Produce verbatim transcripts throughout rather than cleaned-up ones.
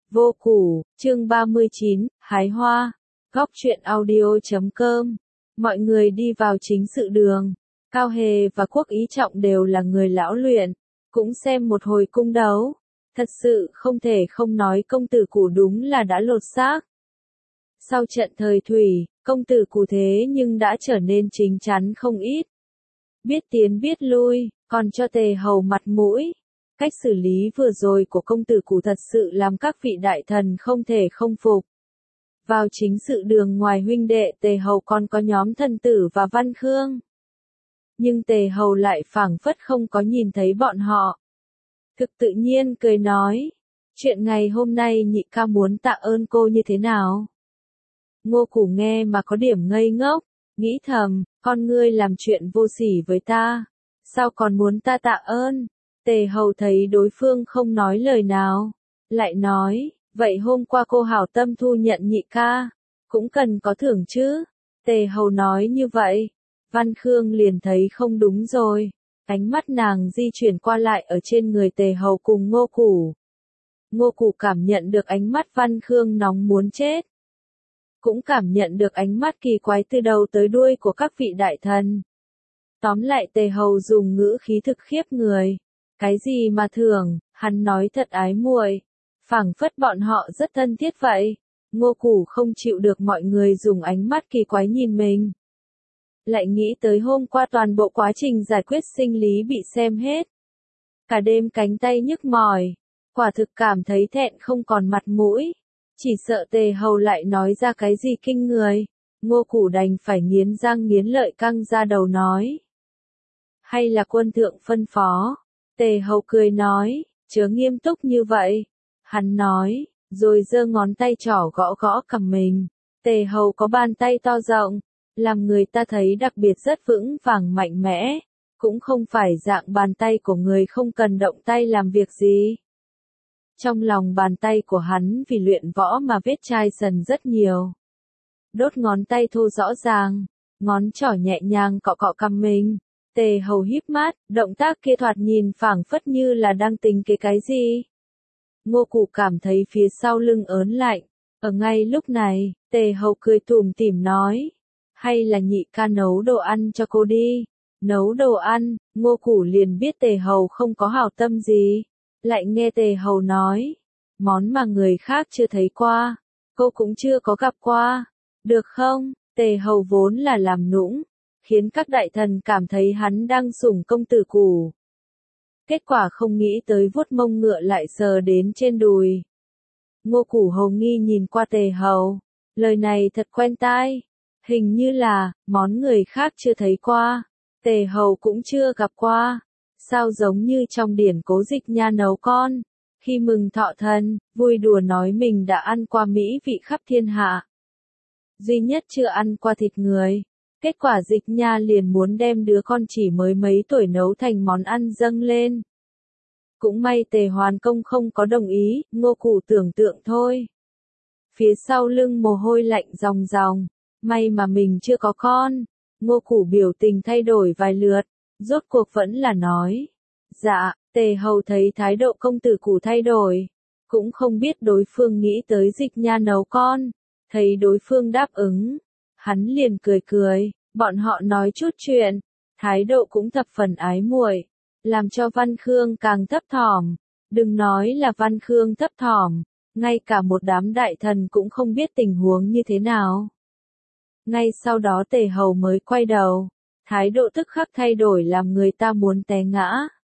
Vô Củ, chương ba mươi chín, Hái Hoa, Góc truyện audio chấm com. Mọi người đi vào chính sự đường. Cao Hề và Quốc Ý Trọng đều là người lão luyện, cũng xem một hồi cung đấu. Thật sự không thể không nói công tử Củ đúng là đã lột xác. Sau trận thời thủy, công tử Củ thế nhưng đã trở nên chính chắn không ít. Biết tiến biết lui, còn cho Tề Hầu mặt mũi. Cách xử lý vừa rồi của công tử Củ thật sự làm các vị đại thần không thể không phục. Vào chính sự đường ngoài huynh đệ Tề Hầu còn có nhóm thần tử và Văn Khương. Nhưng Tề Hầu lại phảng phất không có nhìn thấy bọn họ. Thực tự nhiên cười nói, chuyện ngày hôm nay nhị ca muốn tạ ơn cô như thế nào? Ngô Củ nghe mà có điểm ngây ngốc, nghĩ thầm, con ngươi làm chuyện vô sỉ với ta, sao còn muốn ta tạ ơn? Tề Hầu thấy đối phương không nói lời nào, lại nói, vậy hôm qua cô hảo tâm thu nhận nhị ca, cũng cần có thưởng chứ? Tề Hầu nói như vậy, Văn Khương liền thấy không đúng rồi, ánh mắt nàng di chuyển qua lại ở trên người Tề Hầu cùng Ngô Củ. Ngô Củ cảm nhận được ánh mắt Văn Khương nóng muốn chết, cũng cảm nhận được ánh mắt kỳ quái từ đầu tới đuôi của các vị đại thần. Tóm lại Tề Hầu dùng ngữ khí thực khiếp người. Cái gì mà thưởng, hắn nói thật ái muội, phảng phất bọn họ rất thân thiết vậy. Ngô Củ không chịu được mọi người dùng ánh mắt kỳ quái nhìn mình. Lại nghĩ tới hôm qua toàn bộ quá trình giải quyết sinh lý bị xem hết. Cả đêm cánh tay nhức mỏi, quả thực cảm thấy thẹn không còn mặt mũi. Chỉ sợ Tề Hầu lại nói ra cái gì kinh người. Ngô Củ đành phải nghiến răng nghiến lợi căng ra đầu nói. Hay là quân thượng phân phó? Tề Hầu cười nói, chớ nghiêm túc như vậy. Hắn nói, rồi giơ ngón tay trỏ gõ gõ cằm mình. Tề Hầu có bàn tay to rộng, làm người ta thấy đặc biệt rất vững vàng mạnh mẽ, cũng không phải dạng bàn tay của người không cần động tay làm việc gì. Trong lòng bàn tay của hắn vì luyện võ mà vết chai sần rất nhiều. Đốt ngón tay thô rõ ràng, ngón trỏ nhẹ nhàng cọ cọ cằm mình. Tề Hầu híp mắt, động tác kia thoạt nhìn phảng phất như là đang tính kế cái gì. Ngô Củ cảm thấy phía sau lưng ớn lạnh. Ở ngay lúc này, Tề Hầu cười tủm tỉm nói, hay là nhị ca nấu đồ ăn cho cô đi. Nấu đồ ăn, Ngô Củ liền biết Tề Hầu không có hảo tâm gì. Lại nghe Tề Hầu nói, món mà người khác chưa thấy qua, cô cũng chưa có gặp qua. Được không? Tề Hầu vốn là làm nũng, khiến các đại thần cảm thấy hắn đang sủng công tử Củ. Kết quả không nghĩ tới vuốt mông ngựa lại sờ đến trên đùi. Ngô Củ hồ nghi nhìn qua Tề Hầu, lời này thật quen tai, hình như là, món người khác chưa thấy qua, Tề Hầu cũng chưa gặp qua, sao giống như trong điển Cố Dịch Nha nấu con, khi mừng thọ thần, vui đùa nói mình đã ăn qua mỹ vị khắp thiên hạ. Duy nhất chưa ăn qua thịt người. Kết quả Dịch Nha liền muốn đem đứa con chỉ mới mấy tuổi nấu thành món ăn dâng lên. Cũng may Tề Hoàn Công không có đồng ý, Ngô Củ tưởng tượng thôi. Phía sau lưng mồ hôi lạnh ròng ròng, may mà mình chưa có con. Ngô Củ biểu tình thay đổi vài lượt, rốt cuộc vẫn là nói. Dạ, Tề Hầu thấy thái độ công tử Củ thay đổi, cũng không biết đối phương nghĩ tới Dịch Nha nấu con, thấy đối phương đáp ứng. Hắn liền cười cười, bọn họ nói chút chuyện, thái độ cũng thập phần ái muội, làm cho Văn Khương càng thấp thỏm. Đừng nói là Văn Khương thấp thỏm, ngay cả một đám đại thần cũng không biết tình huống như thế nào. Ngay sau đó Tề Hầu mới quay đầu, thái độ tức khắc thay đổi làm người ta muốn té ngã.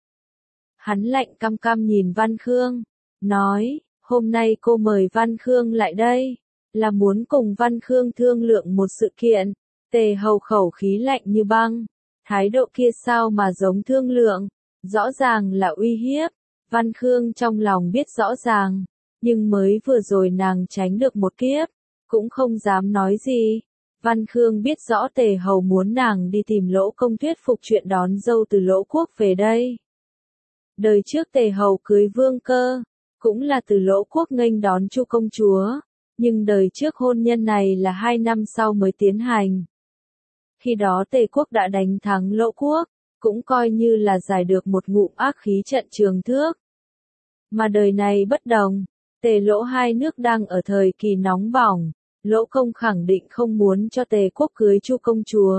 Hắn lạnh căm căm nhìn Văn Khương, nói, hôm nay cô mời Văn Khương lại đây, là muốn cùng Văn Khương thương lượng một sự kiện. Tề Hầu khẩu khí lạnh như băng, thái độ kia sao mà giống thương lượng, rõ ràng là uy hiếp. Văn Khương trong lòng biết rõ ràng, nhưng mới vừa rồi nàng tránh được một kiếp, cũng không dám nói gì. Văn Khương biết rõ Tề Hầu muốn nàng đi tìm Lỗ Công thuyết phục chuyện đón dâu từ Lỗ Quốc về đây. Đời trước Tề Hầu cưới Vương Cơ, cũng là từ Lỗ Quốc nghênh đón Chu công chúa. Nhưng đời trước hôn nhân này là hai năm sau mới tiến hành. Khi đó Tề quốc đã đánh thắng Lỗ quốc, cũng coi như là giải được một ngụm ác khí trận trường thước. Mà đời này bất đồng, Tề Lỗ hai nước đang ở thời kỳ nóng bỏng, Lỗ Công khẳng định không muốn cho Tề quốc cưới Chu công chúa.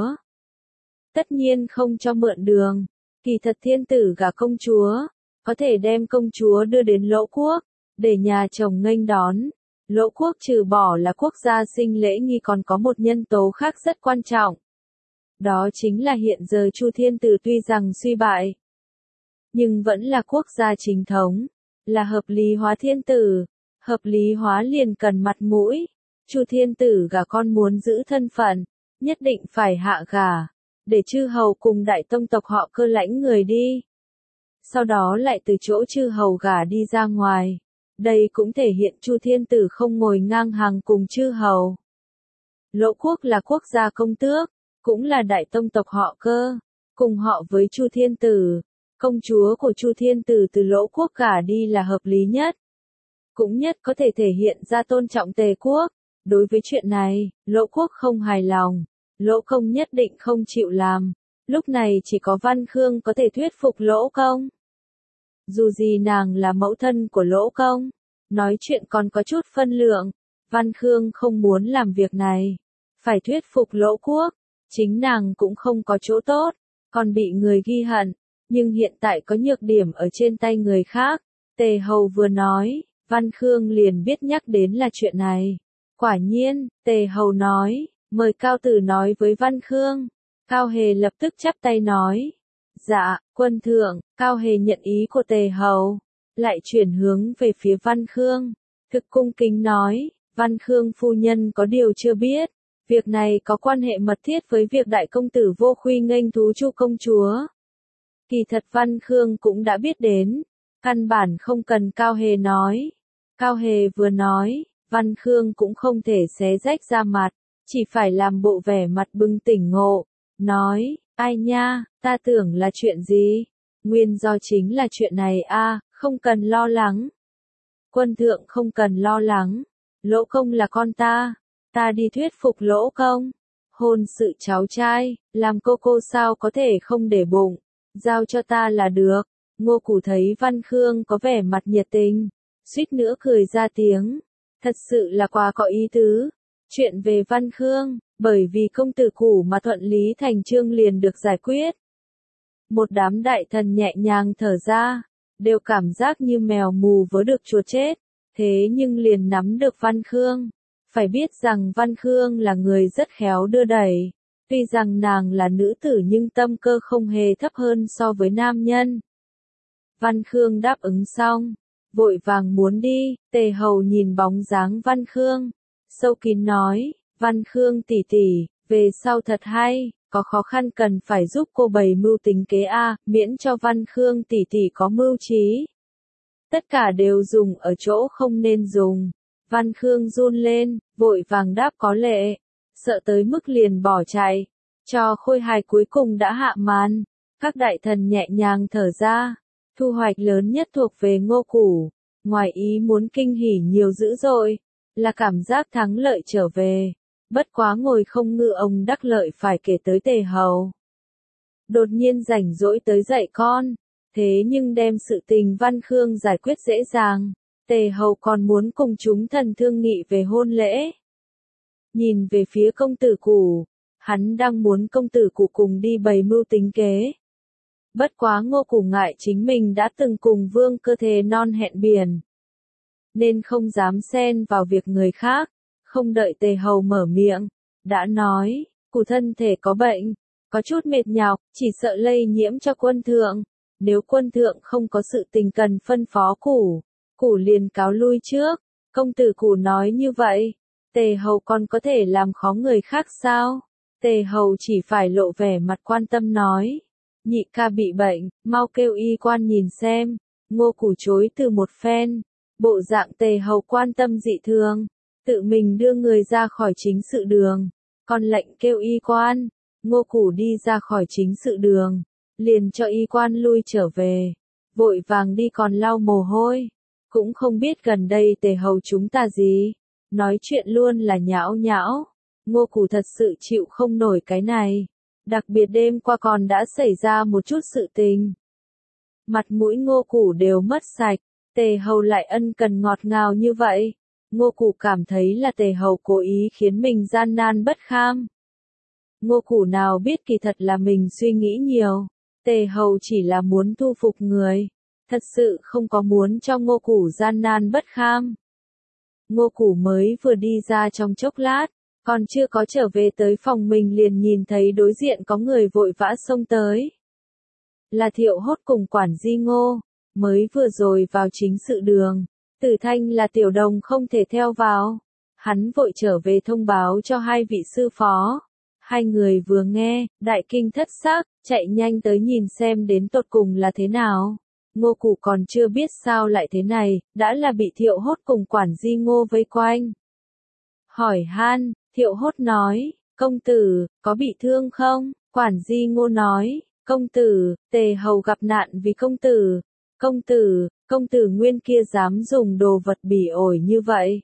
Tất nhiên không cho mượn đường, kỳ thật thiên tử gả công chúa, có thể đem công chúa đưa đến Lỗ quốc, để nhà chồng nghênh đón. Lỗ quốc trừ bỏ là quốc gia sinh lễ nghi còn có một nhân tố khác rất quan trọng. Đó chính là hiện giờ Chu thiên tử tuy rằng suy bại, nhưng vẫn là quốc gia chính thống, là hợp lý hóa thiên tử. Hợp lý hóa liền cần mặt mũi. Chu thiên tử gả con muốn giữ thân phận, nhất định phải hạ gả, để chư hầu cùng đại tông tộc họ Cơ lãnh người đi. Sau đó lại từ chỗ chư hầu gả đi ra ngoài. Đây cũng thể hiện Chu thiên tử không ngồi ngang hàng cùng chư hầu. Lỗ quốc là quốc gia công tước, cũng là đại tông tộc họ Cơ, cùng họ với Chu thiên tử. Công chúa của Chu thiên tử từ Lỗ quốc gả đi là hợp lý nhất, cũng nhất có thể thể hiện ra tôn trọng Tề quốc. Đối với chuyện này, Lỗ quốc không hài lòng, Lỗ Công nhất định không chịu làm. Lúc này chỉ có Văn Khương có thể thuyết phục Lỗ Công. Dù gì nàng là mẫu thân của Lỗ Công, nói chuyện còn có chút phân lượng. Văn Khương không muốn làm việc này, phải thuyết phục Lỗ quốc. Chính nàng cũng không có chỗ tốt, còn bị người ghi hận, nhưng hiện tại có nhược điểm ở trên tay người khác. Tề Hầu vừa nói, Văn Khương liền biết nhắc đến là chuyện này. Quả nhiên, Tề Hầu nói, mời Cao Tử nói với Văn Khương. Cao Hề lập tức chắp tay nói, dạ, quân thượng. Cao Hề nhận ý của Tề Hầu, lại chuyển hướng về phía Văn Khương, thực cung kính nói, Văn Khương phu nhân có điều chưa biết, việc này có quan hệ mật thiết với việc đại công tử Vô Khuy nghênh thú Chu công chúa. Kỳ thật Văn Khương cũng đã biết đến, căn bản không cần Cao Hề nói. Cao Hề vừa nói, Văn Khương cũng không thể xé rách ra mặt, chỉ phải làm bộ vẻ mặt bừng tỉnh ngộ, nói, ai nha, ta tưởng là chuyện gì? Nguyên do chính là chuyện này a, không cần lo lắng. Quân thượng không cần lo lắng, Lỗ Công là con ta, ta đi thuyết phục Lỗ Công. Hôn sự cháu trai, làm cô cô sao có thể không để bụng, giao cho ta là được. Ngô Củ thấy Văn Khương có vẻ mặt nhiệt tình, suýt nữa cười ra tiếng, thật sự là quá có ý tứ. Chuyện về Văn Khương, bởi vì công tử Củ mà thuận lý thành chương liền được giải quyết. Một đám đại thần nhẹ nhàng thở ra, đều cảm giác như mèo mù vớ được chuột chết, thế nhưng liền nắm được Văn Khương. Phải biết rằng Văn Khương là người rất khéo đưa đẩy, tuy rằng nàng là nữ tử nhưng tâm cơ không hề thấp hơn so với nam nhân. Văn Khương đáp ứng xong, vội vàng muốn đi. Tề Hầu nhìn bóng dáng Văn Khương, sâu kín nói, Văn Khương tỷ tỷ, về sau thật hay, có khó khăn cần phải giúp cô bày mưu tính kế a, miễn cho Văn Khương tỷ tỷ có mưu trí. Tất cả đều dùng ở chỗ không nên dùng. Văn Khương run lên, vội vàng đáp có lệ, sợ tới mức liền bỏ chạy. Cho khôi hài cuối cùng đã hạ màn, các đại thần nhẹ nhàng thở ra. Thu hoạch lớn nhất thuộc về Ngô Củ, ngoài ý muốn kinh hỉ nhiều dữ dội, là cảm giác thắng lợi trở về. Bất quá ngồi không ngự ông đắc lợi phải kể tới Tề Hầu. Đột nhiên rảnh rỗi tới dạy con, thế nhưng đem sự tình Văn Khương giải quyết dễ dàng. Tề Hầu còn muốn cùng chúng thần thương nghị về hôn lễ. Nhìn về phía công tử Củ, hắn đang muốn công tử Củ cùng đi bày mưu tính kế. Bất quá Ngô Củ ngại chính mình đã từng cùng Vương Cơ thề non hẹn biển, nên không dám xen vào việc người khác. Không đợi Tề Hầu mở miệng, đã nói, Củ thân thể có bệnh, có chút mệt nhọc, chỉ sợ lây nhiễm cho quân thượng. Nếu quân thượng không có sự tình cần phân phó Củ, Củ liền cáo lui trước. Công tử Củ nói như vậy, Tề Hầu còn có thể làm khó người khác sao? Tề Hầu chỉ phải lộ vẻ mặt quan tâm nói, nhị ca bị bệnh, mau kêu y quan nhìn xem. Ngô Củ chối từ một phen, bộ dạng Tề Hầu quan tâm dị thường, tự mình đưa người ra khỏi chính sự đường, còn lệnh kêu y quan. Ngô Củ đi ra khỏi chính sự đường, liền cho y quan lui trở về, vội vàng đi còn lau mồ hôi, cũng không biết gần đây Tề Hầu chúng ta gì, nói chuyện luôn là nhão nhão. Ngô Củ thật sự chịu không nổi cái này, đặc biệt đêm qua còn đã xảy ra một chút sự tình. Mặt mũi Ngô Củ đều mất sạch, Tề Hầu lại ân cần ngọt ngào như vậy. Ngô Củ cảm thấy là Tề Hầu cố ý khiến mình gian nan bất kham. Ngô Củ nào biết kỳ thật là mình suy nghĩ nhiều. Tề Hầu chỉ là muốn thu phục người. Thật sự không có muốn cho Ngô Củ gian nan bất kham. Ngô Củ mới vừa đi ra trong chốc lát, còn chưa có trở về tới phòng mình liền nhìn thấy đối diện có người vội vã xông tới. Là Thiệu Hốt cùng quản di Ngô, mới vừa rồi vào chính sự đường. Tử Thanh là tiểu đồng không thể theo vào. Hắn vội trở về thông báo cho hai vị sư phó. Hai người vừa nghe, đại kinh thất sắc, chạy nhanh tới nhìn xem đến tột cùng là thế nào. Ngô Củ còn chưa biết sao lại thế này, đã là bị Thiệu Hốt cùng quản di Ngô vây quanh. Hỏi han, Thiệu Hốt nói, công tử, có bị thương không? Quản di Ngô nói, công tử, Tề Hầu gặp nạn vì công tử. Công tử, công tử nguyên kia dám dùng đồ vật bỉ ổi như vậy.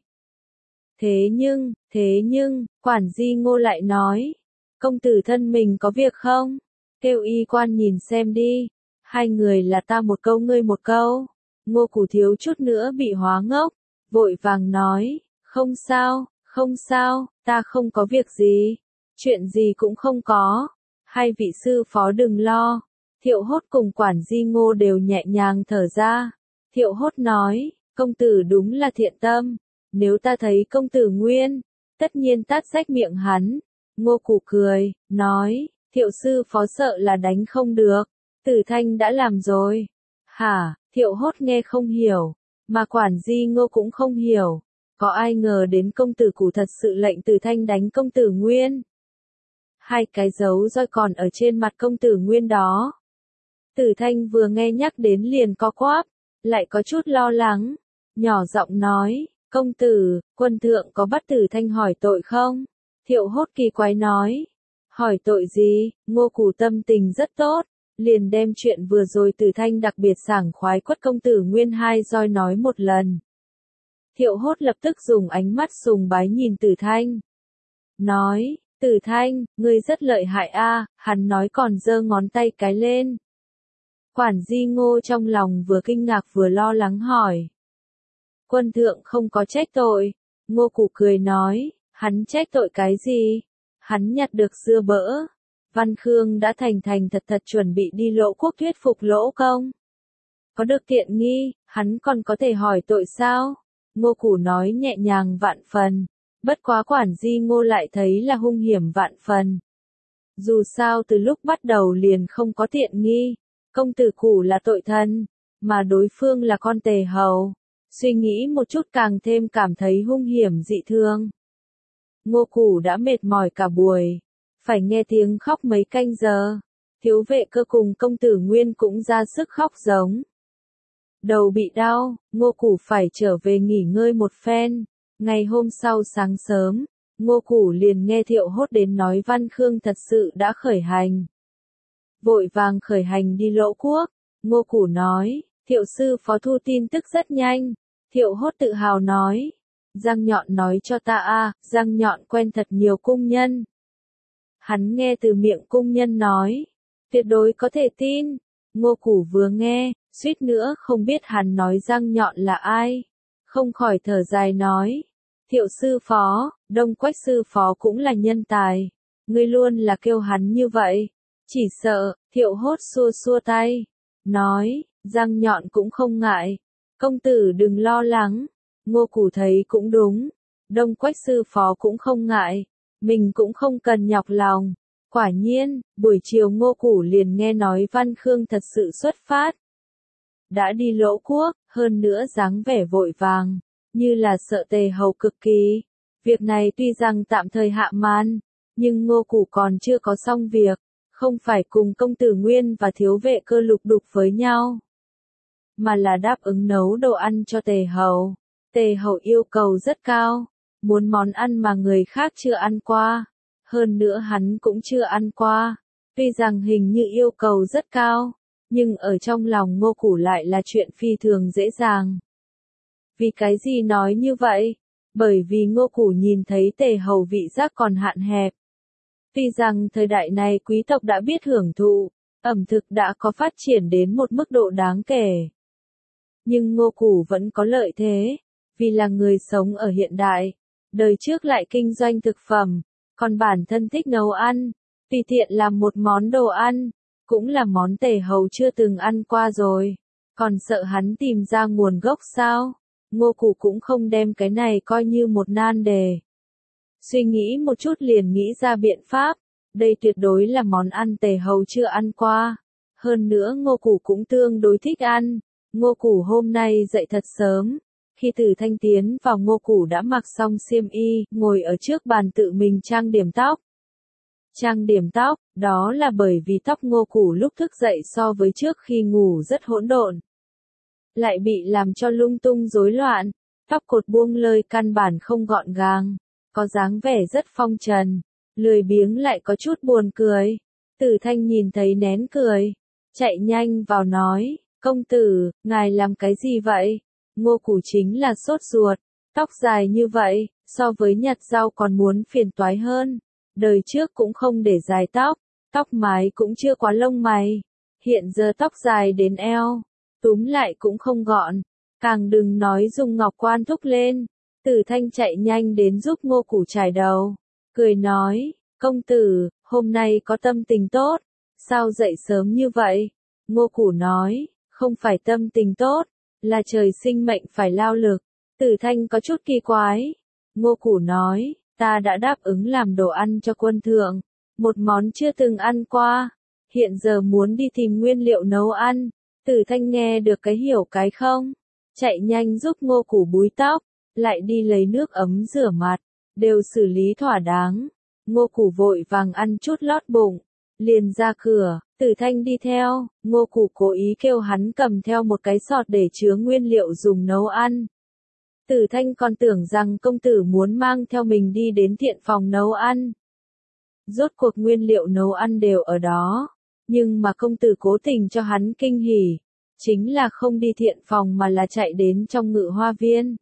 Thế nhưng, thế nhưng, quản di Ngô lại nói, công tử thân mình có việc không? Kêu y quan nhìn xem đi. Hai người là ta một câu ngươi một câu. Ngô Củ thiếu chút nữa bị hóa ngốc, vội vàng nói, không sao, không sao, ta không có việc gì, chuyện gì cũng không có. Hai vị sư phó đừng lo. Thiệu Hốt cùng quản di Ngô đều nhẹ nhàng thở ra. Thiệu Hốt nói, công tử đúng là thiện tâm, nếu ta thấy công tử nguyên, tất nhiên tát rách miệng hắn. Ngô Củ cười, nói, Thiệu sư phó sợ là đánh không được. Tử Thanh đã làm rồi. Hả, Thiệu Hốt nghe không hiểu, mà quản di Ngô cũng không hiểu. Có ai ngờ đến công tử Củ thật sự lệnh Tử Thanh đánh công tử Nguyên. Hai cái dấu roi còn ở trên mặt công tử Nguyên đó. Tử Thanh vừa nghe nhắc đến liền co quắp, lại có chút lo lắng. Nhỏ giọng nói, công tử, quân thượng có bắt Tử Thanh hỏi tội không? Thiệu Hốt kỳ quái nói, hỏi tội gì? Ngô Củ tâm tình rất tốt. Liền đem chuyện vừa rồi Tử Thanh đặc biệt sảng khoái quất công tử Nguyên hai roi nói một lần. Thiệu Hốt lập tức dùng ánh mắt sùng bái nhìn Tử Thanh. Nói, Tử Thanh, ngươi rất lợi hại a, hắn nói còn giơ ngón tay cái lên. Quản di Ngô trong lòng vừa kinh ngạc vừa lo lắng hỏi. Quân thượng không có trách tội. Ngô Củ cười nói, hắn trách tội cái gì? Hắn nhặt được dưa bỡ. Văn Khương đã thành thành thật thật chuẩn bị đi Lỗ Quốc thuyết phục Lỗ Công. Có được tiện nghi, hắn còn có thể hỏi tội sao? Ngô Củ nói nhẹ nhàng vạn phần. Bất quá quản di Ngô lại thấy là hung hiểm vạn phần. Dù sao từ lúc bắt đầu liền không có tiện nghi. Công tử Củ là tội thân, mà đối phương là con Tề Hầu. Suy nghĩ một chút càng thêm cảm thấy hung hiểm dị thương. Ngô Củ đã mệt mỏi cả buổi. Phải nghe tiếng khóc mấy canh giờ. Thiếu vệ cơ cùng công tử Nguyên cũng ra sức khóc giống. Đầu bị đau, Ngô Củ phải trở về nghỉ ngơi một phen. Ngày hôm sau sáng sớm, Ngô Củ liền nghe Thiệu Hốt đến nói Văn Khương thật sự đã khởi hành. Vội vàng khởi hành đi Lỗ Quốc. Ngô Củ nói, Thiệu sư phó thu tin tức rất nhanh. Thiệu Hốt tự hào nói, Giang Nhọn nói cho ta a, Giang Nhọn quen thật nhiều cung nhân. Hắn nghe từ miệng cung nhân nói, tuyệt đối có thể tin. Ngô Củ vừa nghe, suýt nữa không biết hắn nói Giang Nhọn là ai. Không khỏi thở dài nói, Thiệu sư phó, Đông Quách sư phó cũng là nhân tài. Ngươi luôn là kêu hắn như vậy. Chỉ sợ, Thiệu Hốt xua xua tay. Nói, Giang Nhọn cũng không ngại. Công tử đừng lo lắng. Ngô Củ thấy cũng đúng. Đông Quách sư phó cũng không ngại. Mình cũng không cần nhọc lòng. Quả nhiên, buổi chiều Ngô Củ liền nghe nói Văn Khương thật sự xuất phát. Đã đi Lỗ Quốc, hơn nữa dáng vẻ vội vàng, như là sợ Tề Hầu cực kỳ. Việc này tuy rằng tạm thời hạ màn, nhưng Ngô Củ còn chưa có xong việc, không phải cùng công tử Nguyên và thiếu vệ cơ lục đục với nhau, mà là đáp ứng nấu đồ ăn cho Tề Hầu. Tề Hầu yêu cầu rất cao, muốn món ăn mà người khác chưa ăn qua, hơn nữa hắn cũng chưa ăn qua. Tuy rằng hình như yêu cầu rất cao, nhưng ở trong lòng Ngô Củ lại là chuyện phi thường dễ dàng. Vì cái gì nói như vậy? Bởi vì Ngô Củ nhìn thấy Tề Hầu vị giác còn hạn hẹp. Tuy rằng thời đại này quý tộc đã biết hưởng thụ, ẩm thực đã có phát triển đến một mức độ đáng kể. Nhưng Ngô Củ vẫn có lợi thế, vì là người sống ở hiện đại, đời trước lại kinh doanh thực phẩm, còn bản thân thích nấu ăn, tùy tiện làm một món đồ ăn, cũng là món Tề Hầu chưa từng ăn qua rồi, còn sợ hắn tìm ra nguồn gốc sao? Ngô Củ cũng không đem cái này coi như một nan đề. Suy nghĩ một chút liền nghĩ ra biện pháp, đây tuyệt đối là món ăn Tề Hầu chưa ăn qua. Hơn nữa Ngô Củ cũng tương đối thích ăn. Ngô Củ hôm nay dậy thật sớm, khi Từ Thanh tiến vào Ngô Củ đã mặc xong xiêm y, ngồi ở trước bàn tự mình trang điểm tóc. Trang điểm tóc, đó là bởi vì tóc Ngô Củ lúc thức dậy so với trước khi ngủ rất hỗn độn, lại bị làm cho lung tung rối loạn, tóc cột buông lơi căn bản không gọn gàng, có dáng vẻ rất phong trần, lười biếng lại có chút buồn cười. Từ Thanh nhìn thấy nén cười, chạy nhanh vào nói, công tử, ngài làm cái gì vậy? Ngô Củ chính là sốt ruột, tóc dài như vậy, so với nhặt rau còn muốn phiền toái hơn. Đời trước cũng không để dài tóc, tóc mái cũng chưa quá lông mày, hiện giờ tóc dài đến eo, túm lại cũng không gọn, càng đừng nói dùng ngọc quan thúc lên. Từ Thanh chạy nhanh đến giúp Ngô Củ chải đầu, cười nói, công tử, hôm nay có tâm tình tốt, sao dậy sớm như vậy? Ngô Củ nói, không phải tâm tình tốt, là trời sinh mệnh phải lao lực. Từ Thanh có chút kỳ quái. Ngô Củ nói, ta đã đáp ứng làm đồ ăn cho quân thượng, một món chưa từng ăn qua, hiện giờ muốn đi tìm nguyên liệu nấu ăn. Từ Thanh nghe được cái hiểu cái không, chạy nhanh giúp Ngô Củ búi tóc, lại đi lấy nước ấm rửa mặt, đều xử lý thỏa đáng. Ngô Củ vội vàng ăn chút lót bụng, liền ra cửa. Từ Thanh đi theo, Ngô Củ cố ý kêu hắn cầm theo một cái sọt để chứa nguyên liệu dùng nấu ăn. Từ Thanh còn tưởng rằng công tử muốn mang theo mình đi đến thiện phòng nấu ăn. Rốt cuộc nguyên liệu nấu ăn đều ở đó, nhưng mà công tử cố tình cho hắn kinh hỉ, chính là không đi thiện phòng mà là chạy đến trong Ngự Hoa Viên.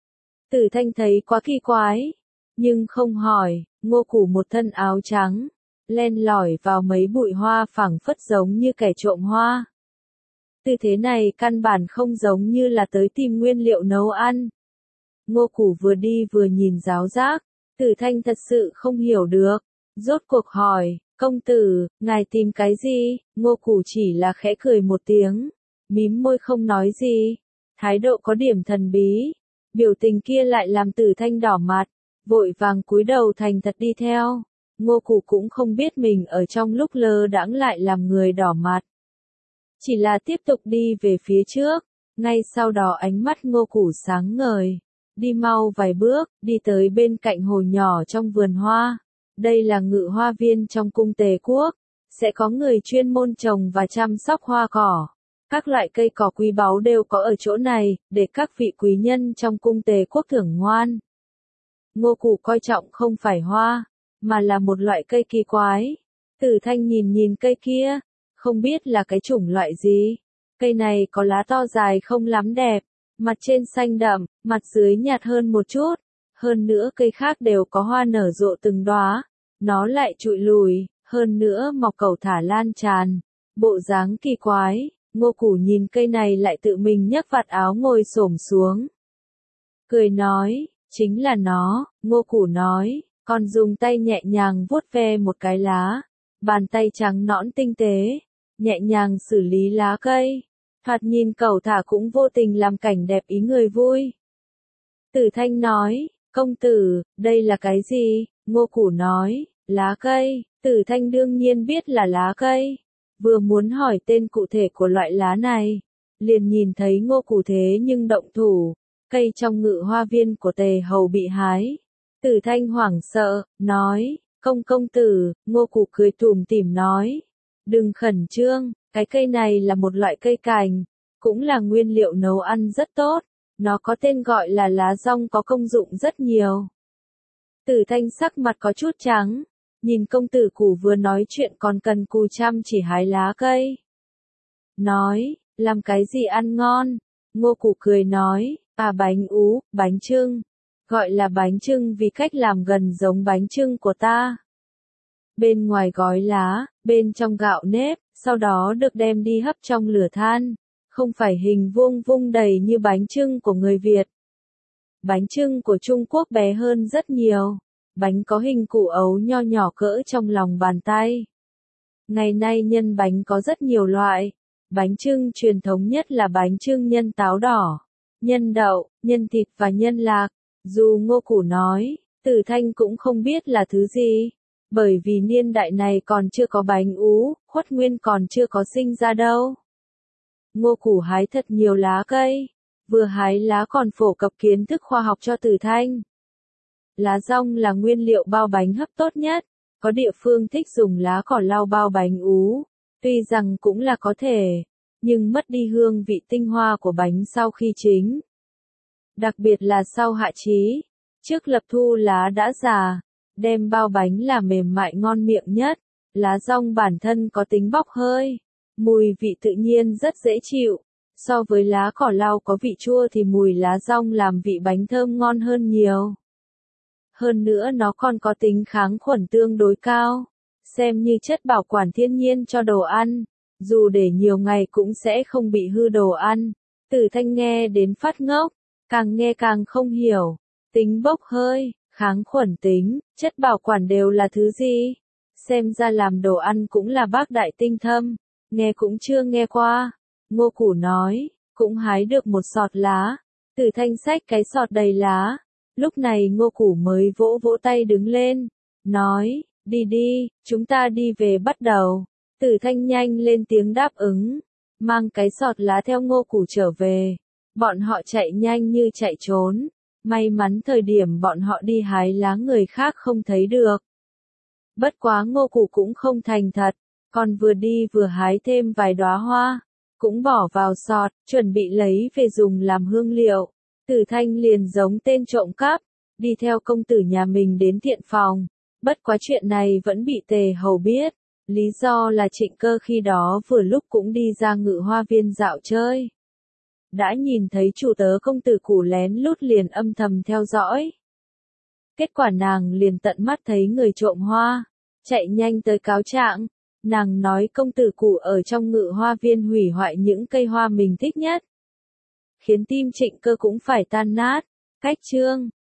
Từ Thanh thấy quá kỳ quái, nhưng không hỏi. Ngô Củ một thân áo trắng, len lỏi vào mấy bụi hoa phảng phất giống như kẻ trộm hoa. Tư thế này căn bản không giống như là tới tìm nguyên liệu nấu ăn. Ngô Củ vừa đi vừa nhìn giáo giác, Từ Thanh thật sự không hiểu được, rốt cuộc hỏi, công tử, ngài tìm cái gì? Ngô Củ chỉ là khẽ cười một tiếng, mím môi không nói gì, thái độ có điểm thần bí, biểu tình kia lại làm Từ Thanh đỏ mặt, vội vàng cúi đầu thành thật đi theo. Ngô Củ cũng không biết mình ở trong lúc lơ đãng lại làm người đỏ mặt, chỉ là tiếp tục đi về phía trước. Ngay sau đó ánh mắt Ngô Củ sáng ngời, đi mau vài bước, đi tới bên cạnh hồ nhỏ trong vườn hoa. Đây là Ngự Hoa Viên trong cung Tề quốc, sẽ có người chuyên môn trồng và chăm sóc hoa cỏ. Các loại cây cỏ quý báu đều có ở chỗ này, để các vị quý nhân trong cung Tề quốc thưởng ngoan. Ngô Củ coi trọng không phải hoa, mà là một loại cây kỳ quái. Từ Thanh nhìn nhìn cây kia, không biết là cái chủng loại gì. Cây này có lá to dài không lắm đẹp, mặt trên xanh đậm, mặt dưới nhạt hơn một chút. Hơn nữa cây khác đều có hoa nở rộ từng đóa, nó lại trụi lùi, hơn nữa mọc cầu thả lan tràn, bộ dáng kỳ quái. Ngô Củ nhìn cây này lại tự mình nhấc vạt áo ngồi xổm xuống, cười nói, chính là nó. Ngô Củ nói, còn dùng tay nhẹ nhàng vuốt ve một cái lá, bàn tay trắng nõn tinh tế, nhẹ nhàng xử lý lá cây, thoạt nhìn cẩu thả cũng vô tình làm cảnh đẹp ý người vui. Từ Thanh nói, công tử, đây là cái gì? Ngô Củ nói, lá cây. Từ Thanh đương nhiên biết là lá cây, vừa muốn hỏi tên cụ thể của loại lá này, liền nhìn thấy Ngô Củ thế nhưng động thủ, cây trong Ngự Hoa Viên của Tề Hầu bị hái. Từ Thanh hoảng sợ, nói, công công tử. Ngô Củ cười tủm tỉm nói, đừng khẩn trương, cái cây này là một loại cây cành, cũng là nguyên liệu nấu ăn rất tốt, nó có tên gọi là lá dong, có công dụng rất nhiều. Từ Thanh sắc mặt có chút trắng, nhìn công tử Củ vừa nói chuyện còn cần cù chăm chỉ hái lá cây. Nói, làm cái gì ăn ngon? Ngô Củ cười nói, à bánh ú, bánh chưng. Gọi là bánh chưng vì cách làm gần giống bánh chưng của ta. Bên ngoài gói lá, bên trong gạo nếp, sau đó được đem đi hấp trong lửa than. không phải hình vuông vung đầy như bánh chưng của người Việt. Bánh chưng của Trung Quốc bé hơn rất nhiều. Bánh có hình củ ấu nho nhỏ cỡ trong lòng bàn tay. Ngày nay nhân bánh có rất nhiều loại. Bánh chưng truyền thống nhất là bánh chưng nhân táo đỏ, nhân đậu, nhân thịt và nhân lạc. Dù Ngô Củ nói, Tử Thanh cũng không biết là thứ gì. Bởi vì niên đại này còn chưa có bánh ú, Khuất Nguyên còn chưa có sinh ra đâu. Ngô Củ hái thật nhiều lá cây. Vừa hái lá còn phổ cập kiến thức khoa học cho Tử Thanh. Lá dong là nguyên liệu bao bánh hấp tốt nhất. Có địa phương thích dùng lá cỏ lau bao bánh ú. Tuy rằng cũng là có thể, nhưng mất đi hương vị tinh hoa của bánh sau khi chín. Đặc biệt là sau hạ chí. Trước lập thu lá đã già, đem bao bánh là mềm mại ngon miệng nhất. Lá dong bản thân có tính bốc hơi, mùi vị tự nhiên rất dễ chịu. So với lá cỏ lau có vị chua thì mùi lá dong làm vị bánh thơm ngon hơn nhiều. Hơn nữa nó còn có tính kháng khuẩn tương đối cao, xem như chất bảo quản thiên nhiên cho đồ ăn, dù để nhiều ngày cũng sẽ không bị hư đồ ăn. Tử Thanh nghe đến phát ngốc, càng nghe càng không hiểu, tính bốc hơi, kháng khuẩn tính, chất bảo quản đều là thứ gì? Xem ra làm đồ ăn cũng là bác đại tinh thâm, nghe cũng chưa nghe qua. Ngô Củ nói, cũng hái được một sọt lá. Tử Thanh xách cái sọt đầy lá. Lúc này Ngô Củ mới vỗ vỗ tay đứng lên, nói, đi đi, chúng ta đi về bắt đầu. Tử Thanh nhanh lên tiếng đáp ứng, mang cái sọt lá theo Ngô Củ trở về. Bọn họ chạy nhanh như chạy trốn, may mắn thời điểm bọn họ đi hái lá người khác không thấy được. Bất quá Ngô Củ cũng không thành thật, còn vừa đi vừa hái thêm vài đóa hoa, cũng bỏ vào sọt, chuẩn bị lấy về dùng làm hương liệu. Tử Thanh liền giống tên trộm cắp, đi theo công tử nhà mình đến thiện phòng. Bất quá chuyện này vẫn bị Tề Hầu biết, lý do là Trịnh Cơ khi đó vừa lúc cũng đi ra Ngự Hoa Viên dạo chơi. Đã nhìn thấy chủ tớ công tử Củ lén lút liền âm thầm theo dõi. Kết quả nàng liền tận mắt thấy người trộm hoa, chạy nhanh tới cáo trạng. Nàng nói công tử Củ ở trong Ngự Hoa Viên hủy hoại những cây hoa mình thích nhất, khiến tim Trịnh Cơ cũng phải tan nát. Cách chương